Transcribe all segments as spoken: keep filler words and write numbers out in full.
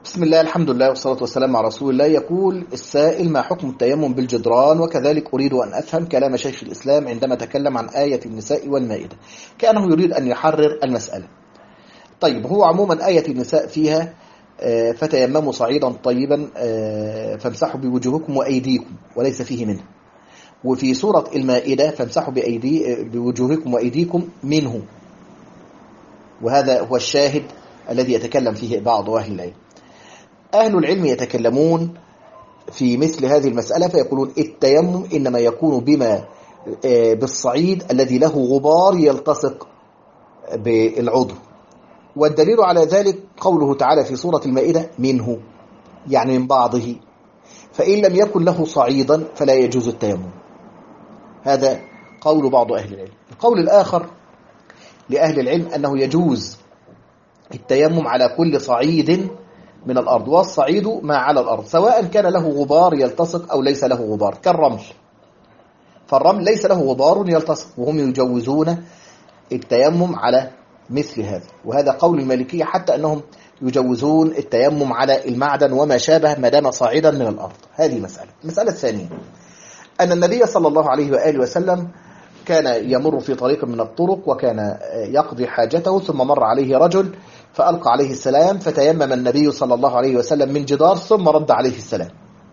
بسم الله، الحمد لله والصلاة والسلام على رسول الله. يقول السائل: ما حكم التيمم بالجدران؟ وكذلك أريد أن أفهم كلام شيخ الإسلام عندما تكلم عن آية النساء والمائدة، كأنه يريد أن يحرر المسألة. طيب، هو عموما آية النساء فيها فتيمموا صعيدا طيبا فامسحوا بوجوهكم وأيديكم، وليس فيه منه. وفي سورة المائدة فامسحوا بأيدي بوجوهكم وأيديكم منه، وهذا هو الشاهد الذي يتكلم فيه بعض أهل العلم. أهل العلم يتكلمون في مثل هذه المسألة فيقولون التيمم إنما يكون بما بالصعيد الذي له غبار يلتصق بالعضو، والدليل على ذلك قوله تعالى في سورة المائدة منه، يعني من بعضه، فإن لم يكن له صعيدا فلا يجوز التيمم. هذا قول بعض أهل العلم. القول الآخر لأهل العلم أنه يجوز التيمم على كل صعيد من الأرض، والصعيد ما على الأرض سواء كان له غبار يلتصق أو ليس له غبار، كالرمل. فالرمل ليس له غبار يلتصق، وهم يجوزون التيمم على مثل هذا. وهذا قول المالكية، حتى أنهم يجوزون التيمم على المعدن وما شابه ما دام صاعدا من الأرض. هذه مسألة. المسألة الثانية أن النبي صلى الله عليه وآله وسلم كان يمر في طريق من الطرق وكان يقضي حاجته، ثم مر عليه رجل فألقى عليه السلام، فتيمم النبي صلى الله عليه وسلم من جدار ثم رد عليه السلام.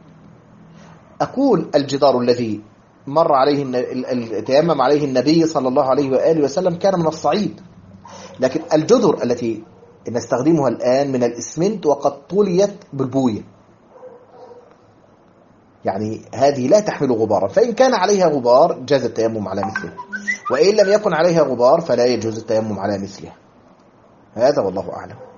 أقول الجدار الذي مر عليه تيمم عليه النبي صلى الله عليه وآله وسلم كان من الصعيد، لكن الجدر التي نستخدمها الآن من الإسمنت وقد طليت بالبوية، يعني هذه لا تحمل غبارا، فإن كان عليها غبار جاز التيمم على مثله، وإن لم يكن عليها غبار فلا يجوز التيمم على مثلها. هذا والله أعلم.